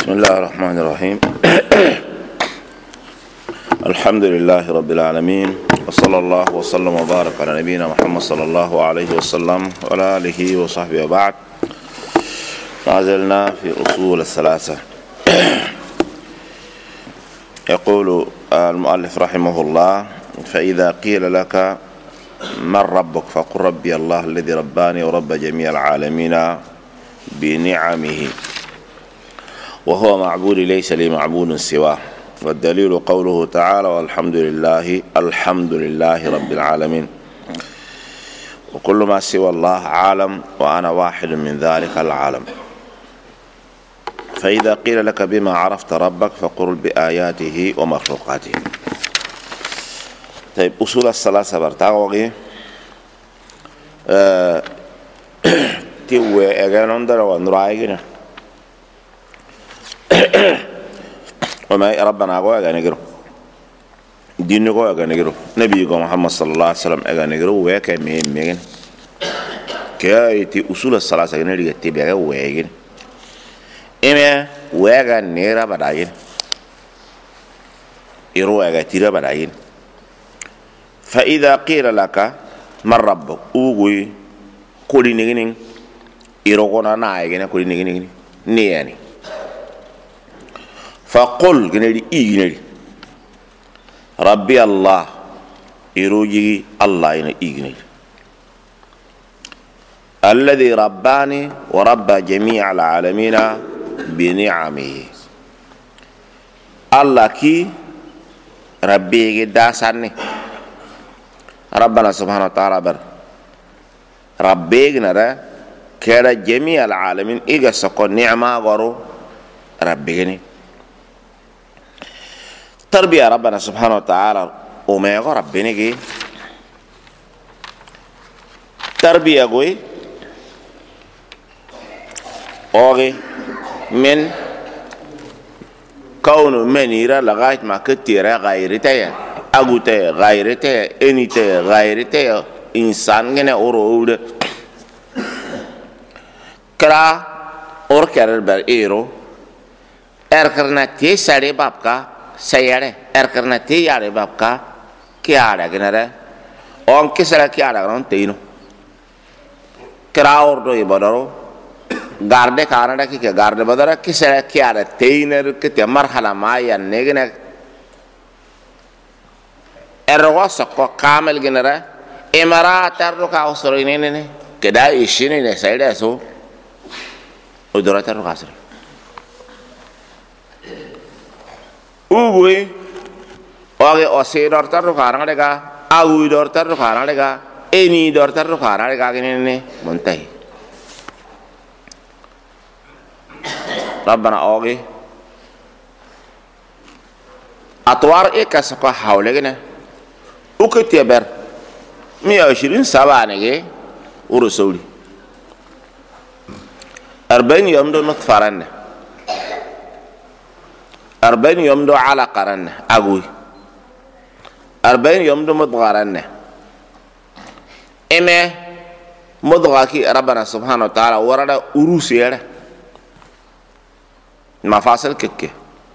بسم الله الرحمن الرحيم. الحمد لله رب العالمين، وصلى الله وسلم وبارك على نبينا محمد صلى الله عليه وسلم وعلى آله وصحبه وبعد. ما زلنا في أصول الثلاثة. يقول المؤلف رحمه الله: فإذا قيل لك من ربك فقل ربي الله الذي رباني ورب جميع العالمين بنعمه، وهو معبود ليس لي معبود سواه. والدليل قوله تعالى: الحمد لله رب العالمين، وكل ما سوى الله عالم وأنا واحد من ذلك العالم. فإذا قيل لك بما عرفت ربك فقل بآياته ومخلوقاته. طيب، أصول الثلاثة برتاوغي تيوه اغانون در ونرايغنا وما ربنا غو اغانيغرو دين غو اغانيغرو نبي محمد صلى الله عليه وسلم اغانيغرو ويكا ميمين كايتي أصول الثلاثة غنري تيبيغا ويغين إما ويغا نيرا بداين إرو اغا تيرا بداين. فإذا قيل لك من ربك أوغي كولي نيغين إروغونا نايغين كولي نيغين نياني فقل جنري جنري ربي الله إروجي الله جنري الذي رباني ورب جميع العالمين بنعمه. الله كي ربي داساني ربنا سبحانه وتعالى بر ربي جنرا كرا جميع العالمين إيجا سكو نعمة غرو ربي جنري تربية ربنا سبحانه وتعالى أميغو ربنا جي تربية غوي أوغي من كون منيرا لغاية ما كتيرا غيرتها أغوتها غيرتها إنيتها غيرتها إنسان جنة أورود كرا أوركر بر إيرو أركرنا تيساري بابكا سيارة أركرنا تياري بابكا كيارا جنرا أون كسرة كيارا جنون تينو كرا أوردو يبادرو غارده كارنا كي غارده بدرا كسرة كيارا تينر كتير مرحلة ما ينجنا الرواس كامل جنرا إمارات الركا أسرينينه كدا يشيني نسايدا سو ودرات الركا أسر أوغي أوغي أسير الركا كارنا لكا أوي الركا كارنا لكا إني الركا كارنا لكا كنينه منتهي. ربنا أوغي أطوار إكاسكو حولنا وكتيبر 120 سبعة ورسولي 40 يوم دو نطفرن 40 يوم دو علقرن أقوي 40 يوم دو مضغرن إما مضغاكي ربنا سبحانه وتعالى ورد أروسيا مفاصل كيكي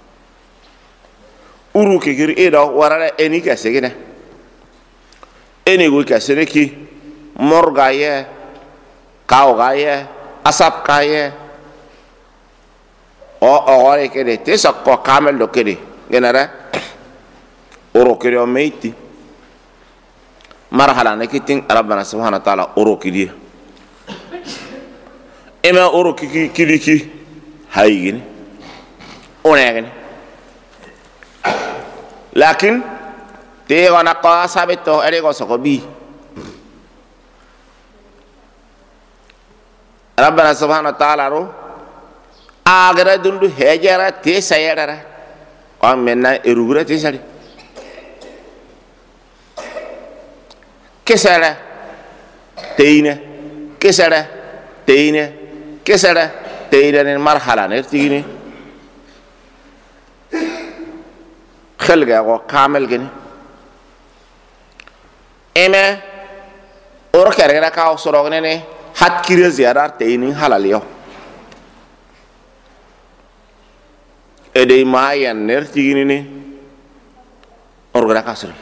أورو كيكير إيدا ورد إني كاسيكينا إني قوي كاسيكي مرغاية كاوغاية أصاب كاية أو أغاري كده تساقو كامل لو كده جنرا أورو كده ميتي مرحلة نكتين ربنا سبحانه وتعالى أورو كده إما أورو كيكي هايجين أونيغين لكن تيغانا قا سابتو أريغو سقبي ربنا سبحانه وتعالى رو آغرا دندو هجرا تيسايرا قام منا إروغرا تيساري كسرة تينة كسرة تينة كسرة تينة المرحلة نرتيني خلقه أو كامل كني إما أوركرنا كاو سرقني hat kiri ziyarar te ini halal yo ede mayan ner tigini ni orgara kasri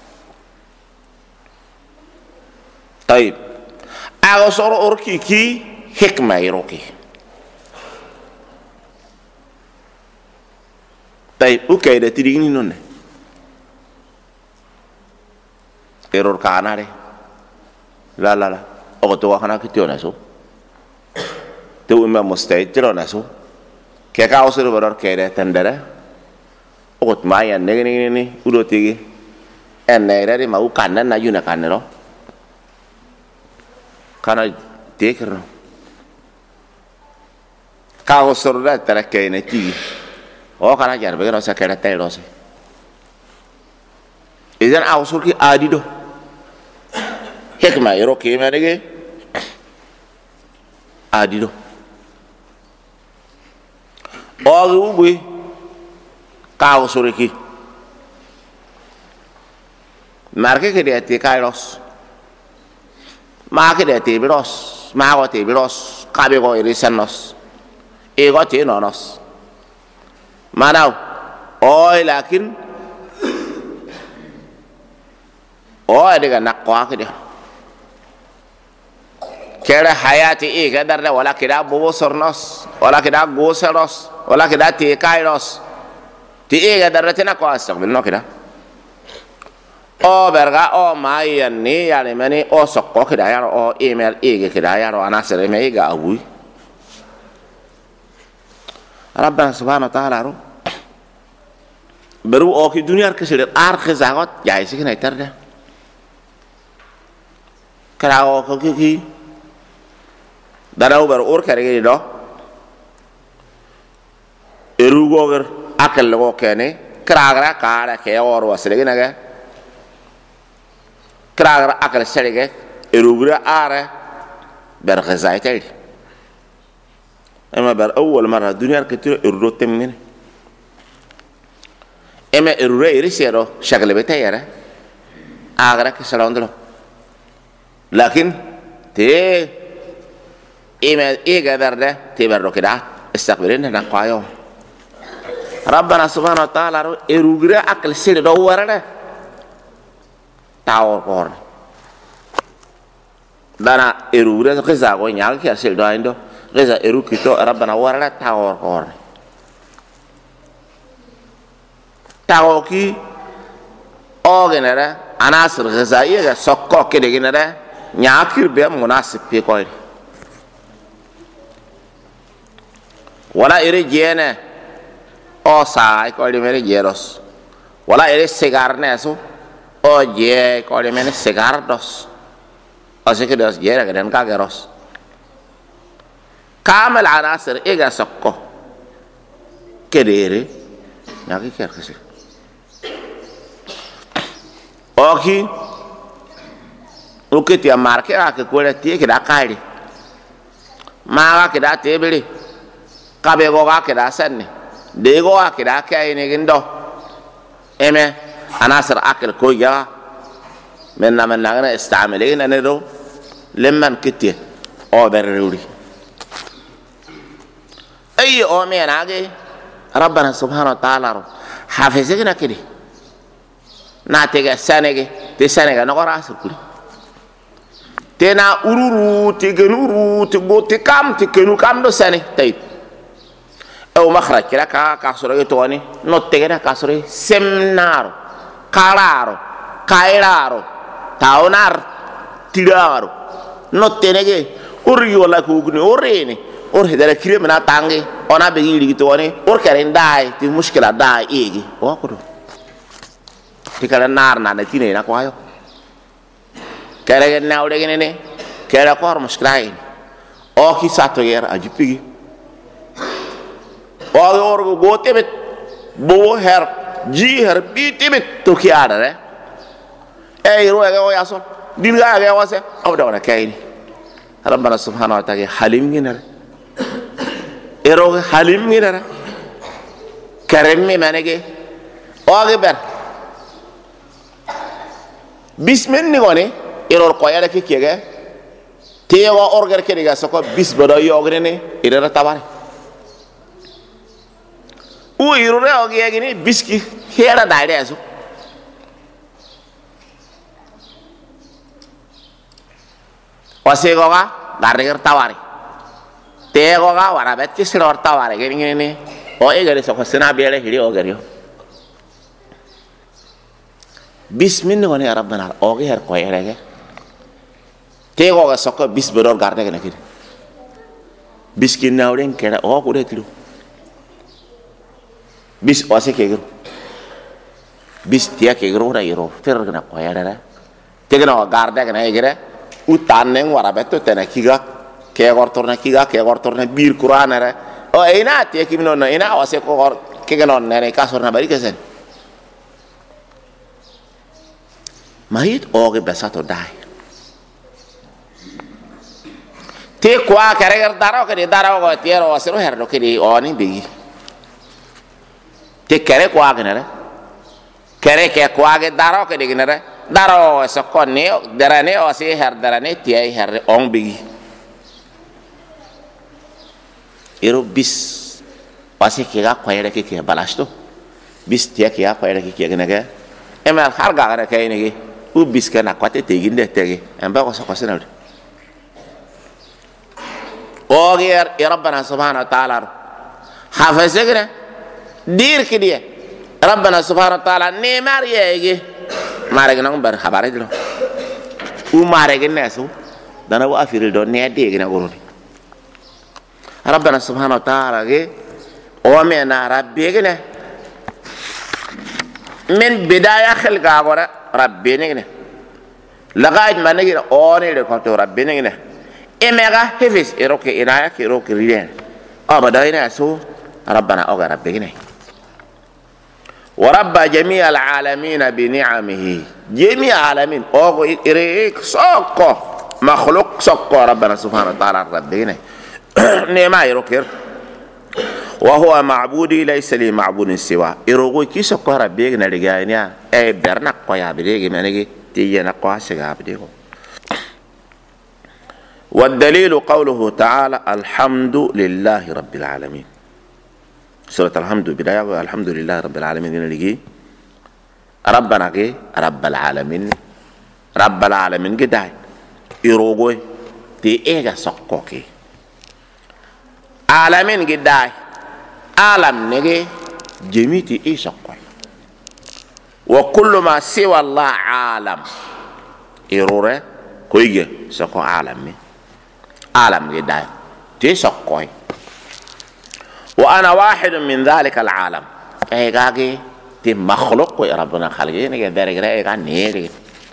tayib aga soro orki ki hikma iroki tayib ukayda tigini nonne error kanare la o to kana kitiona so to umma mustahid tirona so ke ka usuru baror kede tendere o ma ya ni udo tigi enere ri mau kanna na yuna kanero kana tekerno ka usuru da terake ne tigi o kana jar be no sa kede tayro se idan a usuru ki adido hikma yoro ke merege adido ogi ugwe ka usuriki marke ke de te kairos ma ke de te biros ma go te biros ka be go irisanos e go te nonos manau oy lakin oy de ga nakwa ke de kera hayati e ga darda wala kida bobo sornos wala kida goseros wala kida te kairos ti e ga darda tena ko astaqbil no kida o berga o mayan ni yani mani o sokko kida yaro o email e ga kida yaro anasere me ga awu rabbana subhanahu wa ta'ala ro beru o ki dunyar ke sir ar khizagot ya isi kina tarda kara o ko ki darau bar or kare do erugoger akal go kene kragra kara ke or wasle gina ga kragra akal serege erugra are bar ghazaitay ama bar awwal mara dunya ketir erudo temne ema erure irisero shagle betayara agra ke salondro lakin te email إيجا درده تبرر كده استقبلنا نقايو ربنا سبحانه وتعالى إروغرا أكل سير دوّرنا تاور كور دانا إروغرا كذا كوي نيال كيا سير دو كذا إروغ كتو ربنا ورنا تاور كور تاور كي أوجنرا أناصر غذائية سكوا كده جنرا نياكير بيم مناسب بيكوي wala ere jene o sai ko le mere jeros wala ere segar neso o je ko le mere segar dos ashe ke dos jera gadan ka geros kamal anasir ega sokko kedere nyaki ker kese oki uketi amarke ake kwele tie ke da kairi ma ke da tebele kabe go ga keda sanne de go ga keda kai ne gindo eme anasir akal ko ya men na ngana istamilina ne do lemman kitte o berruri ay o me nage rabbana subhanahu wa ta'ala hafizina kidi na tega sanege te sanega no rasul kuli tena ururu te genuru te go te kam te kenu kam do sane tayib أو مخرج كلا كاسورة يتواني نوتة كاسورة سمنارو كارارو كايرارو تاونار تيرارو نوتة نجى أوري ولا كوغني أوريني أوري هذا كريم منا تانجي أنا بيجي لي يتواني أور كارين داي تي مشكلة داي إيجي واكرو تكلا نار نانتيني نكوايو كلا جننا أولي جنني كلا كوار مشكلة أو كي ساتو ير أجيبي or go tebet bo her ji her bi tebet to kiara re e ro ga o yaso din ga ga wase aw da wala kayni rabbana subhanahu wa ta'ala halim ngina e ro halim ngina karem mi manege o ga ber bismen ni gone e ro ko yala ki kege te wa orgar ke ga so ko bis bodo yogre ne ira tabare u irure ogi yagini biski hera daire aso wasego ga garger tawari tego ga warabet ki siror tawari gini ni o egere so ko sina bele hiri o gerio bismin ngone rabbana ogi her ko yerege tego ga sokko bis bedor garde gene kidi biskin nawren kera o ko de tilu bis wase kegro bis tiya kegro ra iro fer gna ko yerere tegna garde gene egere utaneng warabetto tena kiga ke gortorna bir qur'anere o ina te kimno na ina wase ko ke non ne kasorna bari kesen mahit oge besato dai te kwa kare daro ke daro go tiero wasero herdo ke di oni bigi te kare kwa gnere kare ke kwa ge daro ke di gnere daro so konni derane o si her derane tiai her on bigi ero bis wase ke ga kwayere ke balasto bis tiya ke ga kwayere ke gnege emal har ga ga ke ni u bis ke na kwate te ginde tege emba ko so ko senal o ger rabbana subhanahu wa ta'ala hafazegna dir ke dia rabbana subhanahu wa ta'ala ne mariyege mare gna bar khabare dilo u mare gna so dana wa afiril do ne de gna goroni rabbana subhanahu wa ta'ala ge o me na rabbi gna min bidaya khalqa gora rabbi ne lagaaj manegi o ne le ko to rabbi ne emega hefis eroke inaya ke eroke riden abada ina so rabbana oga rabbi ne ورب جميع العالمين بنعمه جميع العالمين او ريك سوكو مخلوق سوكو ربنا سبحانه وتعالى ربنا نعم يروكر وهو معبودي ليس لي معبود سواه يروغو كي سوكو ربنا لغاينيا اي برنا قويا بديغي منيغي تيجينا قوا سغا بديغو والدليل قوله تعالى الحمد لله رب العالمين سورة الحمد بداية الحمد لله رب العالمين نلقي ربنا كي رب العالمين كداي يروغوي تي ايغا سوكوكي عالمين كداي عالم نجي جميتي اي سوكوي وكل ما سوى الله عالم يروري كويجي سوكو عالمي عالم كداي تي سوكوي وأنا واحد من ذلك العالم إيجاجي تي مخلوق ربنا خلقه نيجي دارك إيجا نيجي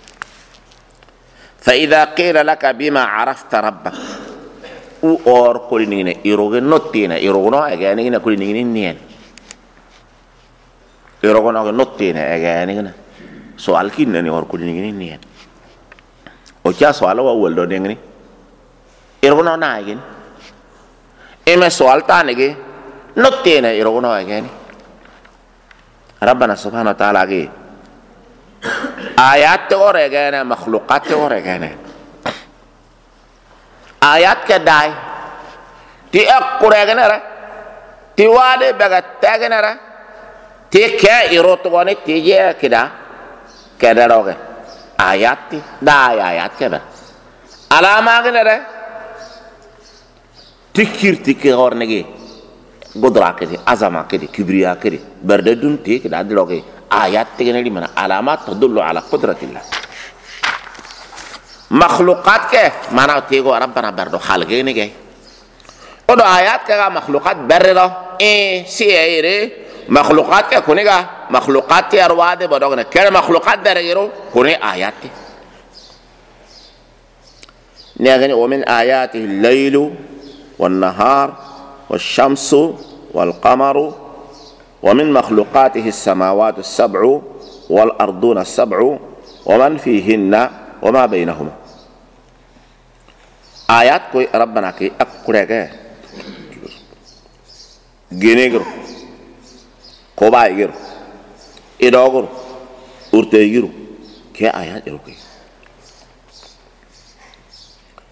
فإذا قيل لك بما عرفت ربك أور كل نيجي يروج نوتينا يروجنا إيجا نيجي كل نيجي نين يروجنا نوتينا إيجا نيجي سؤال كنا نيور كل نيجي نين وجا سؤال وأول دو نيجي يروجنا نايجين إما سؤال تاني نوتينا يروغنا اغاني ربنا سبحانه وتعالى آيات اورغانا مخلوقات اورغانا آيات كداي تي اقرغنا تي وادي بغتاغنا تي كا يروتغوني تي كدا كدا روغ آيات دا آيات كدا علامه غنا تكيرتي كورنغي قدرة كده عظمة كده كبرياء كده برددون تي كده عدلوكي آيات تجنالي من علامات تدل على قدرة الله مخلوقات كه مانا تيجو ربنا بردو خالقين كه ودو آيات كه مخلوقات بردو سيئري مخلوقات كه كونيكا مخلوقات تي أرواد بدوغنا كه مخلوقات درجرو كوني آيات نيجي ومن آياته الليل والنهار والشمس والقمر ومن مخلوقاته السماوات السبع والأرضون السبع ومن فيهن وما بينهما آيات كوي ربنا كي أقرأك جينيغر كوبايغر إدوغر أرتيغر كي آيات يروكي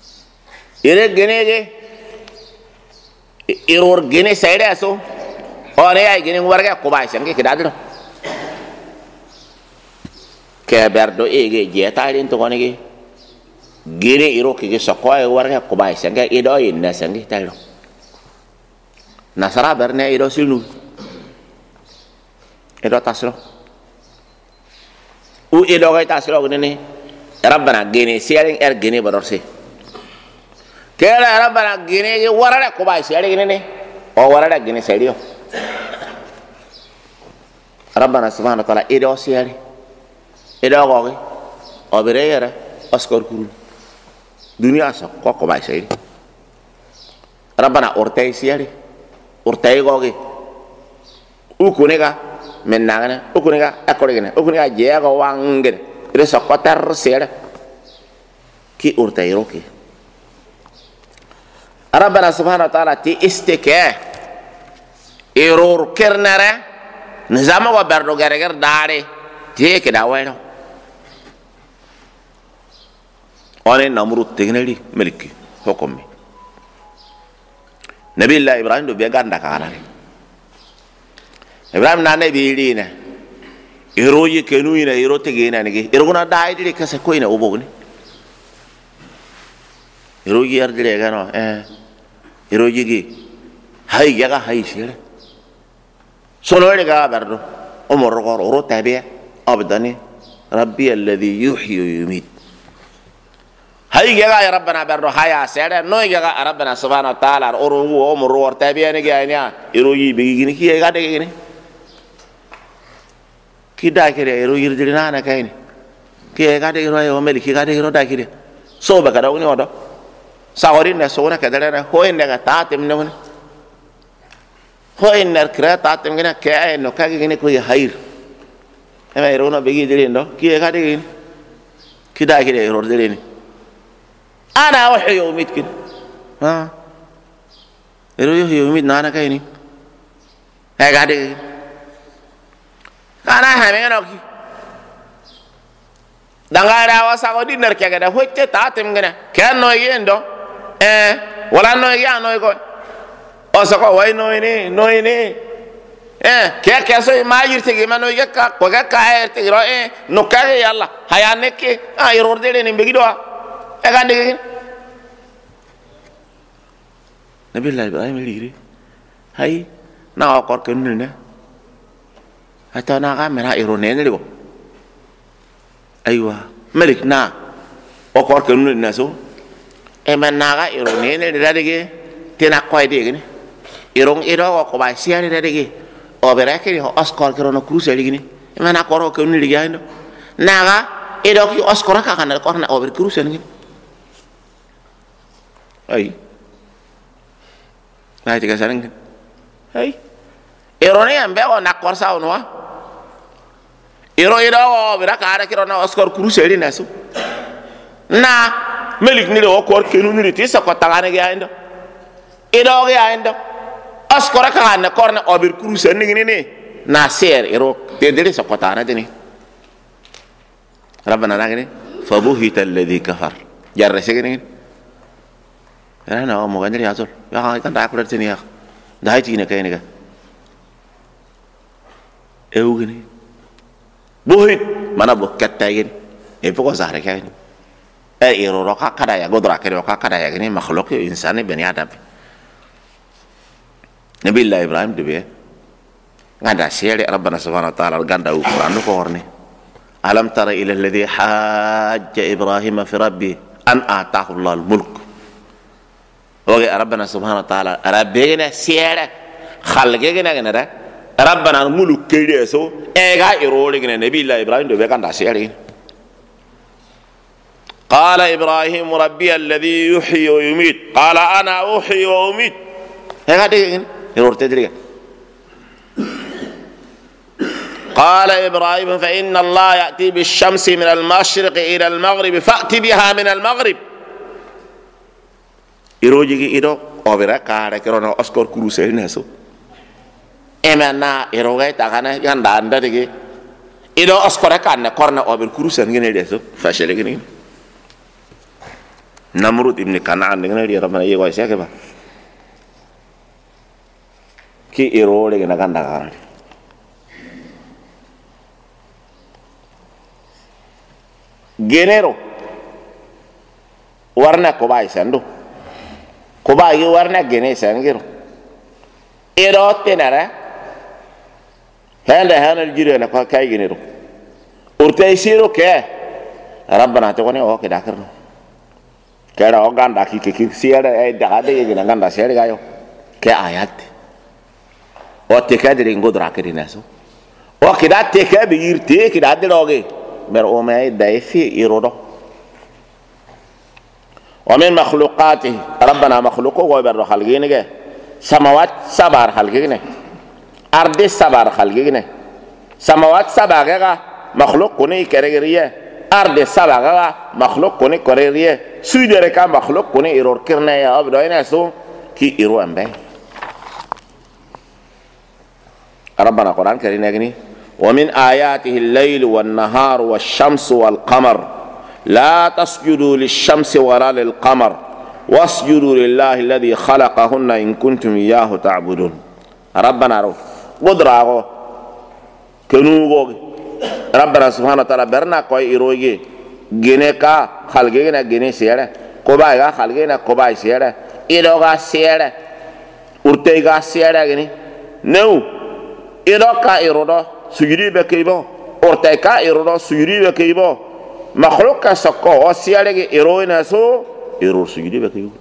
إيه جينيغر iror gene sayde aso ore ay gini warga ko bay sangi kidadro ke berdo ege je tarin to gonigi gini iro ki sokko ay warga ko bay sangi ido inna sangi tayro nasara berne ido silnu ido taslo u ido gay taslo gini rabbana gini siaring gini badorsi kera rabbana gini warada ko bay siaring gini o warada gini serio rabbana subhanahu wa ta'ala ido siari ido gogi obere yara askor kuru dunia sa ko bay seri rabbana ortay siari ortay gogi ukunega mennagana ukunega akorigena ukunega jega wangene ire sa ko tar sera ki ortay roki rabbana subhanahu wa ta'ala ti istike error kernere nizama wa berdo gereger dare tie ke dawero one namrud tegneli meliki hokomi nabiullah ibrahim do be ganda kana ibrahim na nabi lina iroji kenuina iro tegena nigi irguna dai dire kase koina obogni iroji ardire gano iroji gi hay yaga hay sire sono ga berdo umur gor uro tabi'a abdani rabbi alladhi yuhyi wa yumit hay ga ya rabbana berdo haya sere no ga rabbana subhanahu wa ta'ala uro umur gor tabi'a ni ga nya iro yi be gini ki ga de gini ki da kire iro yirdi na kayni ki ga de iro yo meli ki ga de iro da kire so ba ga da woni odo sawori ne so na ka dare na ho en ga ta tem ne woni ho inner krata tem gina ke ay no kage gine ko hayr ema irono begi dire ndo ki ga de gine ki da ki de ro dire ni ana wa yawmit kin ha ero yo yawmit nana kay ni ay ga de kana ha me no ki dangara wa sa ko dinner ke ga da hocce ta tem gina ke no yendo wala no ya no ko osako way noyni ke so ma yirte gi mano yakka ko ga kaerte ro no kage yalla haya nekke irorde ni begi do ga de nabi allah ibrahim ligri hay na ko ko ne ata na ga mera irone ne libo aywa malik na o ko ko ne so men na ga irone ne de tena koy de ni irong ido ko ba siari de o bereke ni oskor kero no cruise ligini mana koro ko ni ligando naga ido ki oskor ka kana ko na o ber cruise ni ay ay tiga sareng ay irone ambe o na korsa onwa iro o beraka ara kero na oskor cruise li nasu na melik ni do ko kenu ni ti sa ko tangane ga ndo ido ga ndo askora ka na korna obir kurusa ni na ser iro dedere sa kotana dini rabbana nagini fabuhita alladhi kafar jarra segini ana mo ganri azol ya kan da akura tini ya da haiti ne kay ne ga eugini buhit mana bo katta gini e poko zahre kay iro ro ka kada ya godra kay ro ka kada ya gini makhluq insani bani adam nabi allah ibrahim debe ngada sere rabbana subhanahu wa ta'ala ganda u qur'an ko horni alam tara ila alladhi hajja ibrahim fi rabbi an ataahu allah al-mulk oge rabbana subhanahu wa ta'ala rabbena sere khalge gena gena da rabbana muluk kede so e ga irole gena nabi allah ibrahim debe ganda sere قال إبراهيم ربي الذي يحيي ويميت قال أنا أحيي وأميت هذا قال إبراهيم فإن الله يأتي بالشمس من المشرق إلى المغرب فأتي بها من المغرب إروجي إيرو أوبرا كارا كرونا أسكور كروسيل نسو إمانا إروجي تاكنا يندان داريجي إيرو أسكور كارنا كورنا أوبر كروسيل نجني ديسو فاشل نجني نمرود ابن كنعان نجني ربنا يجوا يسيا كبا ki irole gina ganda garani genero warna ko bay sando ko bay warna gene sangiro ero tenara handa hanal jire na ko kay genero urtay siro ke rabbana to kone o ke dakarno kera o ganda ki siara e daade gina ganda siara gayo ke ayat o te kadri ngodra kedinaso o ke datte ke bi irte ke daade loge mer o may day fi irodo ومن مخلوقاته ربنا مخلوقه وبر خلقينه سماوات سبع خلقينه أرض سبع خلقينه سماوات سبع مخلوق كوني كريريه أرض سبع مخلوق كوني كريريه سويدرك مخلوق كوني إيرور كرنا يا أبو داينا سو كي إيرو أمبي ربنا قرآن كريم يقولي ومن آياته الليل والنهار والشمس والقمر لا تسجدوا للشمس ولا للقمر واسجدوا لله الذي خلقهن إن كنتم إياه تعبدون ربنا رو قدره كنوغو ربنا سبحانه وتعالى برنا كوي إيروغي جنكا خلقنا جني سيرة كوبايغا خلقنا كوباي سيرة إيروغا سيرة أرتيغا سيرة جني نو إيروكا إيرودا سجري بكيبو أرتيكا إيرودا سجري بكيبو مخلوق سكو وسيالك إيروينا سو إيرور سجدي بكيو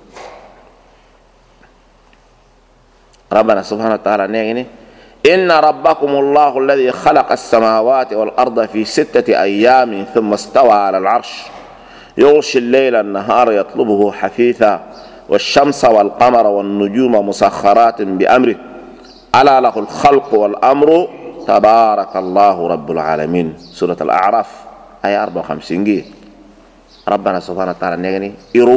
ربنا سبحانه وتعالى نيجي إن ربكم الله الذي خلق السماوات والأرض في 6 أيام ثم استوى على العرش يغشي الليل النهار يطلبه حثيثا والشمس والقمر والنجوم مسخرات بأمره ألا له الخلق والأمر تبارك الله رب العالمين سورة الأعراف آية 54 جي ربنا سبحانه وتعالى نيجي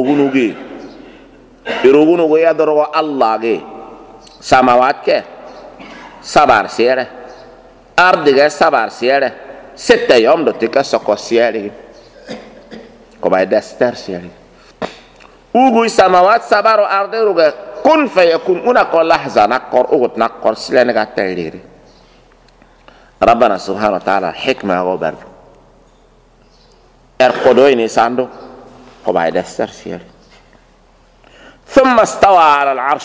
يروغونو جي يدرو الله جي سماوات كي سبار سيره أرض جي سبار سيره 6 يوم دو تيكا سكو سيره كوباي دستر سيره وغوي سماوات سبار أرض روغي كن فيكون هناك لحظة نقر أغت نقر سلانك تليري ربنا سبحانه وتعالى حكمة وبر ارقدويني ساندو قبعي دستر سيالي ثم استوى على العرش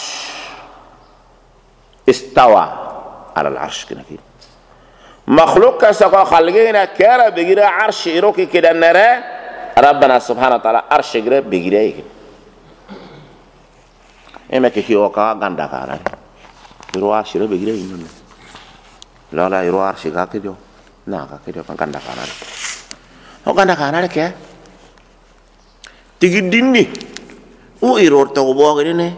استوى على العرش كنا كده مخلوق كسقا خلقينا كارا بغير عرش إروكي كده نرى ربنا سبحانه وتعالى عرش كده بغير كده إما كي وكا غاندا كارا يرو عرش كده بغير إنه لا يرو عرش كده ناكا كده غاندا كارا o ganda kana le ke tigi dinni o iror to bo gene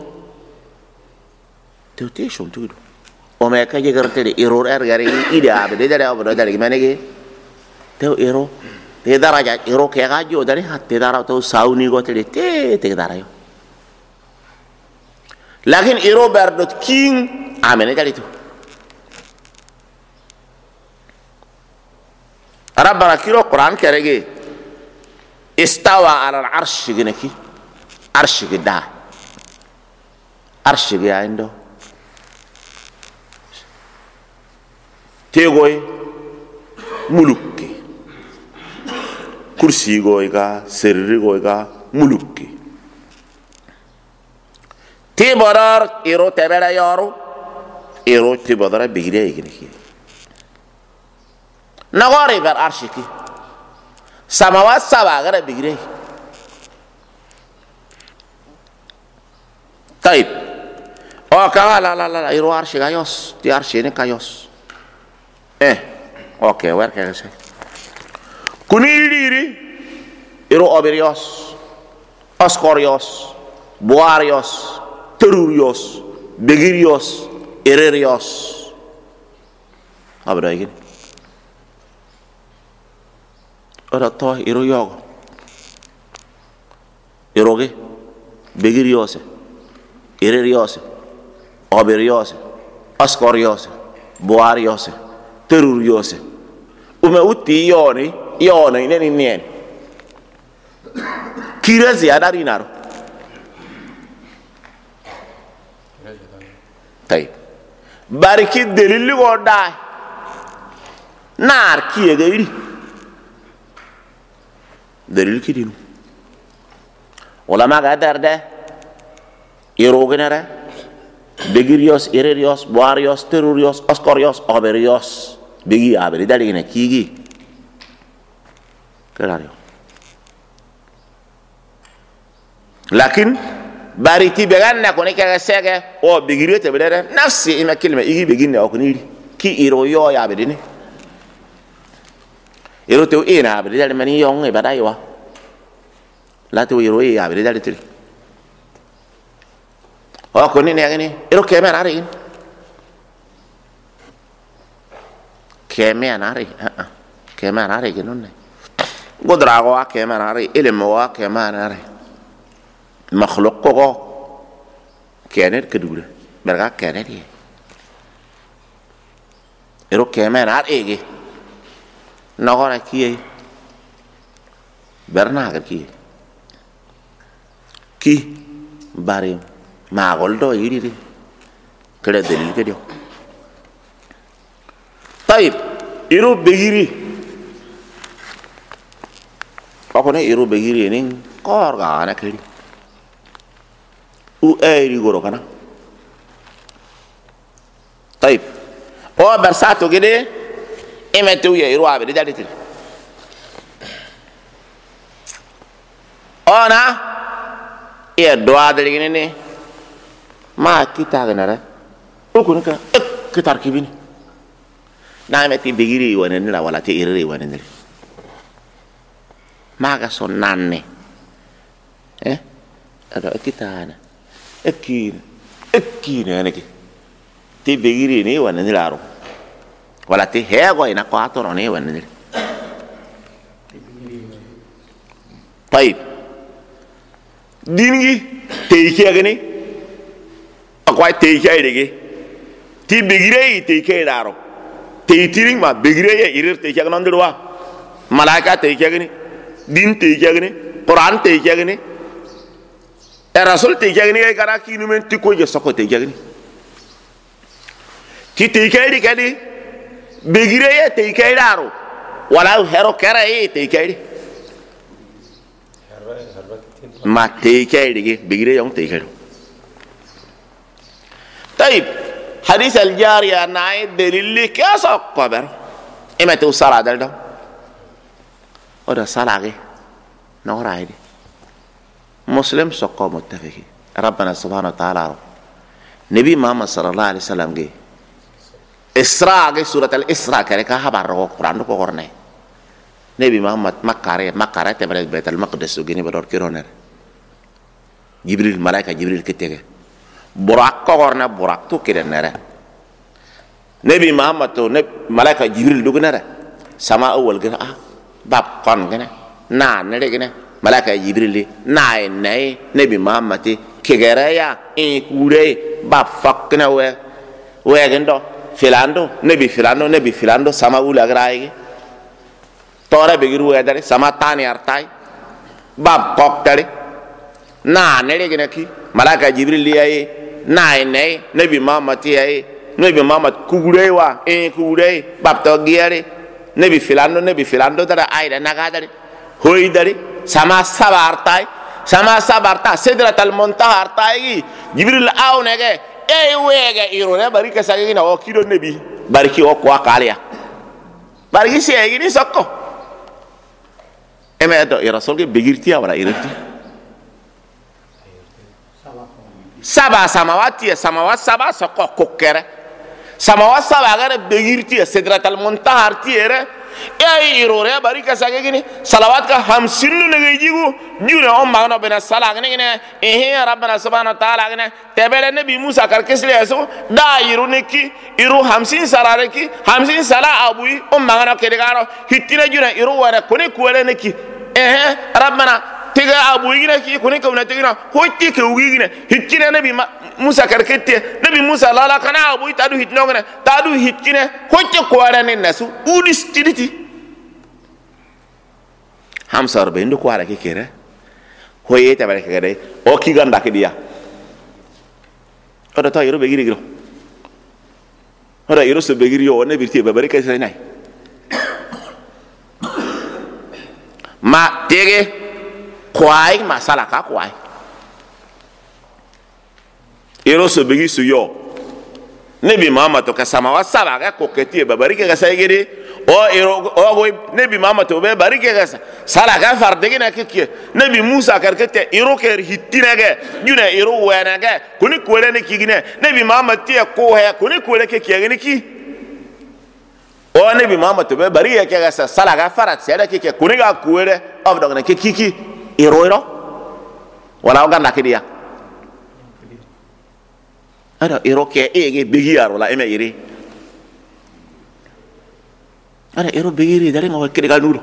to te shon tudo o me ka je garte de iror er gari ide abe de dare abu dare mane ge te iro te daraja iro ke ga jo dare hatte dara to sauni go te dara yo lakin iro berdot king amene dare to ربنا كيلو قرآن كرجي استوى على العرش جنكي عرش جدا عرش جي عنده تيغوي ملوكي كرسي غويغا سرير غويغا ملوكي تيبرار إيرو تبرا يارو إيرو تيبرار بيجري جنكي نغاري بر عرشكي سماوات سبع غير بيجري طيب اوكي لا يرو عرش كايوس دي عرشين كايوس اوكي وير كايوس كونيليري يرو اوبريوس اسكوريوس بواريوس تروريوس بيجريوس إيريريوس أبراهيم ora to iro yogo iroge begiriose ireriose oberiose ascoriose boariose teruriose ume utti yoni neni nien kirezi adari naro طيب bariki delili go da nar kiye gairi delil kidinu ulama ga darde irogenere begirios irerios boarios terurios oscorios oberios begi aberi daligine kigi kelario lakin bariti beganna koni kaga sege o begirete bedere nafsi ima kelma igi beginne o koni ki iro yo ya bedini iro te ina abedi dal mani yong e badai wa la te iro ya abedi dal tri o koni ne ngani iro kemen ari kemen ari non ne godrago a kemen ari ilmu wa kemen ari makhluq ko kenet kedure berga kenet ye iro kemen ari nagora kiye berna ga kiye ki bari ma goldo yiri kede delil kedio tayib iro begiri akone iro begiri ning kor ga ana kedi u eri goro kana tayib o bersato gede emetu ya iro abedi dalitil ona ya doa daligine ne ma kita ganara ukun ka kitar kibini na meti begiri wanen la wala te ire wanen ma ga sonnanne ada kitana ekine ne ki te begiri ne wanen la ro wala te hego ina quattro non è wanne poi dingi te kiagani akwai te kiaige ti begire te kiadaro te tiring ma begire ya irir te kiagano ndwa malaika te kiagani din te kiagani quran te kiagani e rasul te kiagani ay kara ki numen ti ko je soko te kiagani ki te kiadi kadi begire ye te kaidaro wala hero kera ye te kaidi ma te kaidi ge begire yong te kaidi طيب حديث الجارية ناي دليل كاسا قبر إما تو صلاة دلدا وده صلاة ge نورا هيدي مسلم سقى متفقي ربنا سبحانه وتعالى نبي محمد صلى الله عليه وسلم ge Isra ke surat al-Isra kare ka habar ro Quran ko korne Nabi Muhammad makare te bare Baitul Maqdis gini bador kironer Jibril malaika Jibril ketege burak ko korna burak tu kirenere Nabi Muhammad to malaika Jibril dugnere sama awal gina bab kon gina na nere gina malaika Jibril na Nabi Muhammad kegere ya kure bab fakna we gendo filando nabi filando sama ula graigi tora begiru edare sama tani artai bab koktari na nere gina ki malaka Jibril yayi na nabi Muhammad yayi nabi Muhammad kugurewa kugure bab to giare nabi filando dara aida nagadari hoidari sama sabarta sidratal muntaha artai Jibril awnege wege iro ne barika sagi na o kido nebi bariki o kwa kalia bariki si egi ni sokko emedo ya rasul ke begirti wala irti saba samawati saba sokko kokere samawat saba gara begirti sidratal muntaha artiere iro re barika sagi ni salawat ka 50 ne jigu juna on magno bena sala ne rabbana subhanahu wa ta'ala ne tebele nabi Musa kar kesle aso da iru neki iru 50 salare ki 50 sala abui on magno kede garo hitina juna iru wara kone kuwele neki rabbana tiga abui ne ki kone ko na tiga hotti ke ugi ne hitina nabi Musa kar kette nabi Musa lala kana abui tadu hitno ne tadu hitkine hotti ko wara ne nasu udis tiditi hamsar be ndu ko wara ke kere hoye tabare ke gade o ki ganda ke dia odo to yoro be giri giro ora iro so begiri yo ne birti babari ka sai nai ma tege kwai masala ka kwai iro so begi su yo nebi Muhammad to ka sama wa sala ka koketi babari ka sai gidi o iro o go nebi Muhammad to be bari ka sala ka farde gina kike nebi Musa karkete iro ker hitina ge juna iro wana ge kuni kwere ne kigine nebi Muhammad ti ko he kuni kwere ke kigine ki o nebi Muhammad to be bari ka sala ka farat sai da kike kuni ga kwere of dog ne kiki iro wala ga na kidia ada iro ke ege begiaro la eme iri ada iro begiri dari ngawa kiri ganuro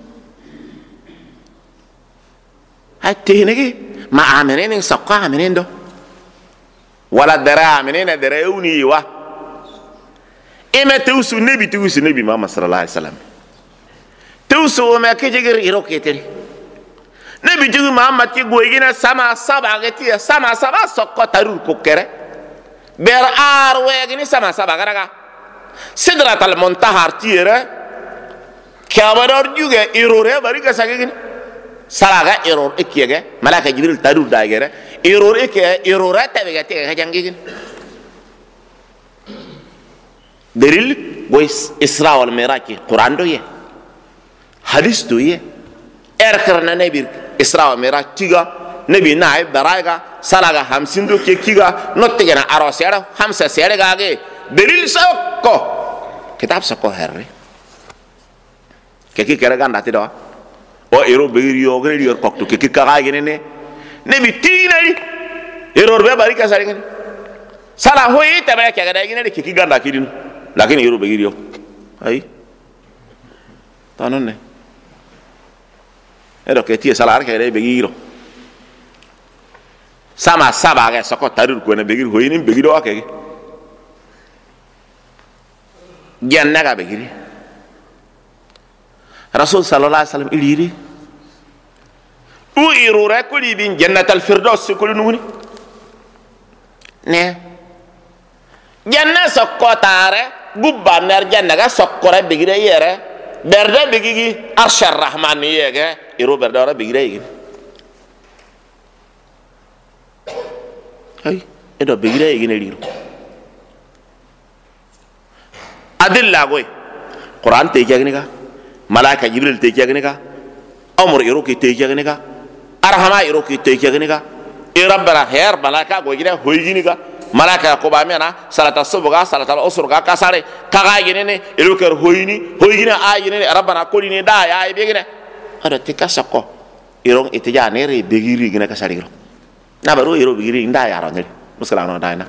hati negi ma amenen sakka amenen do wala dara amenen dara uni wa eme tusu nebi Muhammad sallallahu alaihi wasallam tusu me ke jigir iro ke teri nebi jugu Muhammad ki goyina sama saba geti sama saba sakka tarur ko kere ber ar wegini sama saba garaga sidratal muntahar tiere kabador juga errore bari ka sagin salaga error ekiyege malaka jibril tadu dagere error eke error tabe ga tege jangigin dalil boys isra wal miraj quran do ye hadis do ye erkarna nabi isra wal miraj tiga nabi naay baraga salaga 50 do ke kiga notte gena arosera 50 sere gage dalil sokko kitab sokko herre keki kera ganda ti do o ero begiri yo gre yor kokto keki kaga gene ne bi tinali error be bari ka sare ngene sala hoyi tabe ke ga gene keki ganda kidin lakini ero begiri yo ai tanon ne ero ke ti sala ar ke re begiro sama saba ga soko tarur ko ne begiri hoyi ni begiro akege janna ga begiri rasul sallallahu alaihi wasallam iliri u irura kuli bin jannatal firdaus kuli nuni ne janna sokkotare gubba ner janna ga sokkore begire yere berde begigi arshar rahman yege iro berde ora begire yege ay edo begire yege ne liru adilla goy quran te jagni ga malaika jibril te jagni ga amr iro ki te jagni ga arhama iro ki te jagni ga e rabbana her malaika go gina hoyini ga malaika ko ba mena salata subga salata usur ga kasare kaga gine ne iro ker hoyini a gine rabbana ko ni da ya be gine ada tikasako iro itija ne re begiri gine kasare iro na baro iro begiri nda ya ro ne muskala no da na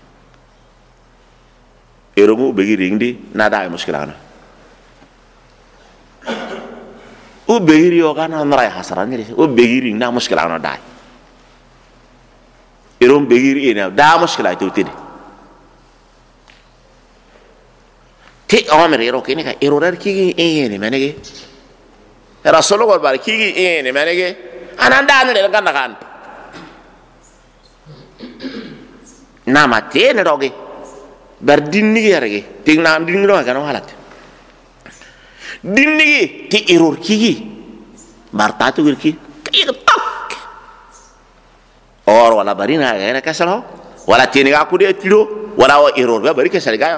iro mu begiri ndi na da muskala na u begiri yo kana nara hasaran ni u begiri na muskila no dai irum begiri ina da muskila to tidi ti amere ro kini ka irorar kigi ene manege rasulu gol bar kigi ene manege ananda ne kan kan na mate ne roge bar dinni yarge tingna dinni ro kan halat dinni ti error kigi martatu girki kayak tak or wala barina gara kasalo wala tini aku dia tiro wala error ba bari kasal ga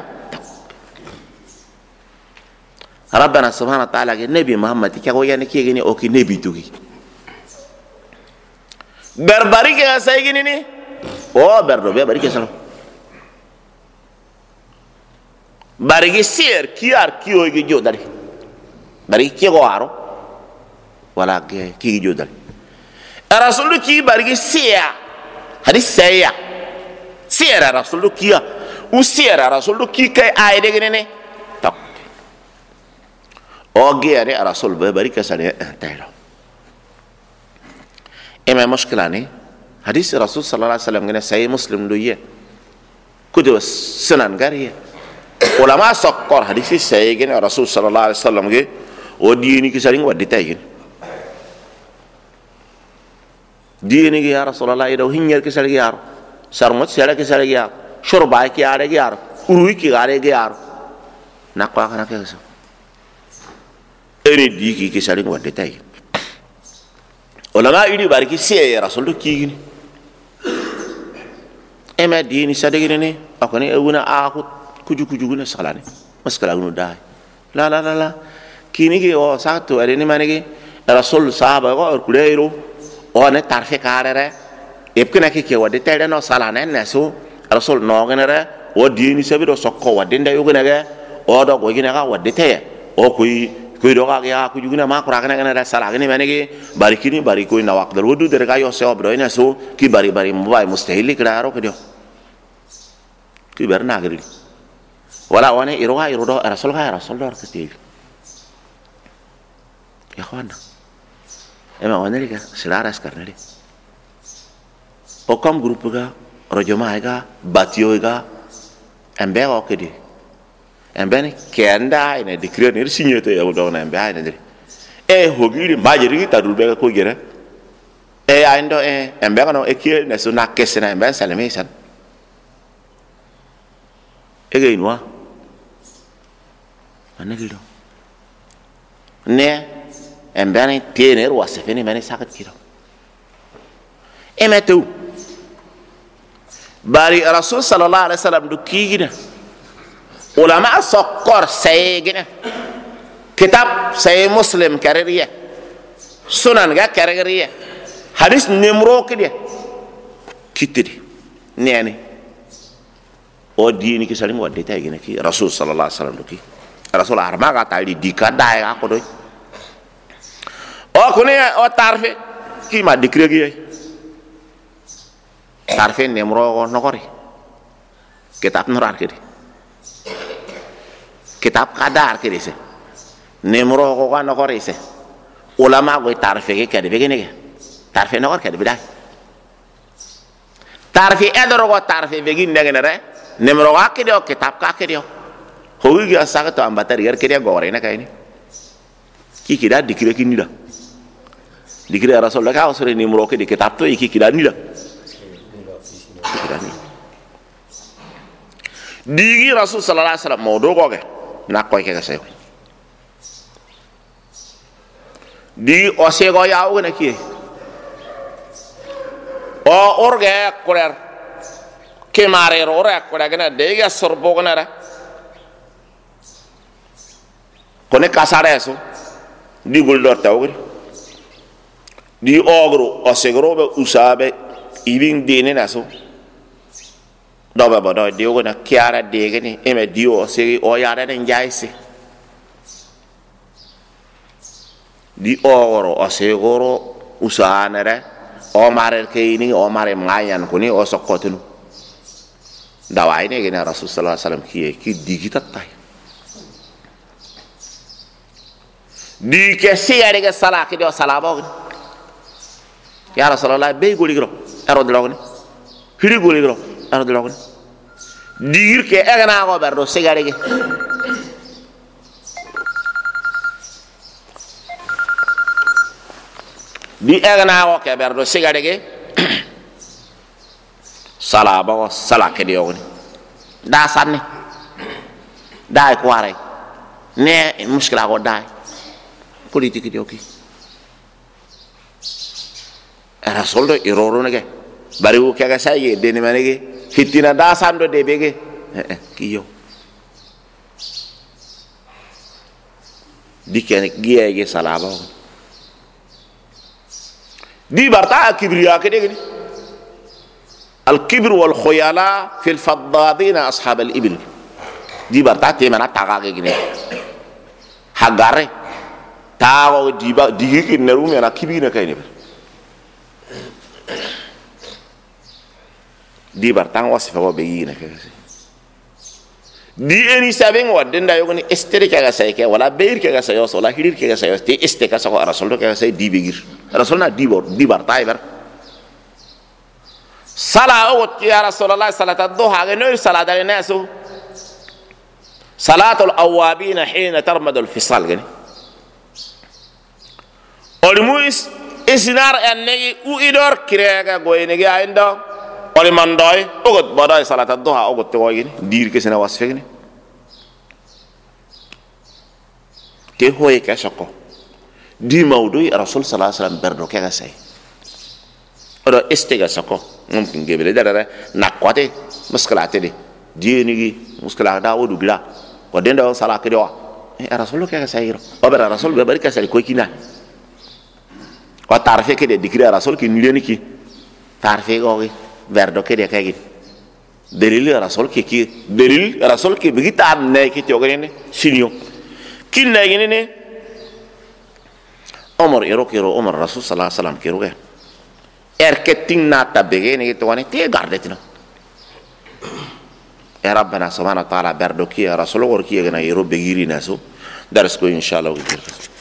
rabbana subhanahu wa ta'ala ke nabi muhammad ke ko yani ke gini o ki nabi tugi berbari ke sai gini ni o berdo be bari kasalo bari ke ser kiar kiyo ge jodari bari ki goaro wala ki jodal rasul ki bari siya hadis saya siya rasul ki u siya rasul ki kay ay de gene tak o gere rasul bari ka sare tayro ema mushkila ni hadis rasul sallallahu alaihi wasallam gene say muslim do ye kudo sunan gariye ulama sakkor hadis say gene rasul sallallahu alaihi wasallam ge o diini ki saring waddi tayin diini ki ya rasulullah ido hinyer ki saring yar sarmot sala ki saring yar shurba ki are ki yar urui ki gare ge yaro na kwa kana ke so eni diki ki sari wadde tay ulama idi barki siya rasul ki gini ema dini sadegini ni akoni ewuna aku kuju guna salane maskala gunu dai la kini ki o satu ari ni manigi rasul sahaba ko kuleiro o ne tarfe karere epkina ki ke wadde tay no salane nesu rasul no genere o dini sabido sokko wadde nda yugina ge o do go gina ga wadde tay o kuy do ga ya kuju guna ma kura kana kana sala gini manigi barikini bariko ina waqdal wudu der ga yo se obro ina so ki bari mubay mustahil klaro kedio ki berna gari wala wane iroha irodo rasul do kesti ya khwana ema wane liga silaras karnali o kam grup ga rojoma ga batio ga embe o kedi embene kenda ina dikre ni signeto ya do na embe ina dire e hogiri majiri ta dulbe ko gere e aindo embe no e kie ne so na kesena embe salame san e ge inwa anagilo ne embene tener wasefeni mane sakat kiro emetu bari rasul sallallahu alaihi wasallam du kigina ulama sokor saygina kitab say muslim kaririya sunan ga kaririya hadis nimro kidi kitidi nene o dini ki salim wadde tay gina ki rasul sallallahu alaihi wasallam ki rasul arma ga tali dikada ya ko doy o kuni o tarfe ki ma dikre gi tarfe nimro no kori kitab nurar kidi kitab kadar kidi se nimro ko kan ko rise ulama go tarfe ke kadi begene ke tarfe no kadi biday tarfe edoro go tarfe begin ngene re nimro wa kidi o kitab ka kidi o howi ga saka to ambatar yer kidi gore na kayni ki kida dikire ki nida dikire rasul ka osore nimro ke di kitab to ki kida nida digi rasul sallallahu alaihi wasallam modo go ke na koy ke gasay di o sego yaw na ki o orge kurer ke mare ro re ko daga na de ga sorbo gona ra ko ne kasare so di gol dor taw di ogro o segro be usabe ibin dine na so do ba do di go na kiara de gani e me di o segi o yara den jaisi di ogro o segoro usanere o mare ke ini o mare mayan ko ni o sokotunu dawai ne gena rasul sallallahu alaihi wasallam ki digita tay di ke siare ke sala ki do salabo ya rasulullah be goli gro ero de logni hiri goli gro ero de logni digir ke egna go berdo sigare ke di egna go ke berdo sigare ke salabo sala ke di ogni da sanni dai ko are ne muskila go dai politique di oki rasul do iroro ne ke bari wo ke ga saye de ni manege hitina da sando de bege kiyo dikene giye ge salaba di barta kibriya ke de ni al kibr wal khuyala fi al faddadin ashab al ibil di barta te mana taga ge ni hagare tawo di ba di ki ne ru mena kibina kay ni di bartang wasifa wa begina kay di eni sabeng wadde nda yogoni estere kaga say ke wala beir kaga say wala hirir kaga say te este ka sako rasul do kaga say di begir rasul na di bor di bartay ber sala o ya rasulullah salatu duha ga no salata nasu salatul awabin hina tarmadu al fisal gani olmuis isinar ennegi u idor kirega goyne ga indo wali man doy ogot boday salat ad-duha ogot to wogini dir ke sena wasfegni te hoye ka shako di mawdu rasul sallallahu alaihi wasallam berdo ke gasay odo estega shako mumkin gebele dara nakwate muskalate de dieni muskala da wodu bila ko denda sala ke do rasul ke gasay ro obera rasul be bari ka sali ko kina ko tarfe ke de dikri rasul ki nileni ki tarfe gogi verdo ke de kay dalil rasul ki dalil rasul ki bigita ne ki togene sinyo kin ne gene ne Omar kiro Omar rasul sallallahu alaihi wasallam kiro erketing na tabege ne to wane te gardetina ya rabbana subhanahu wa ta'ala verdo ki rasul or ki gena yero begiri naso darasko inshallah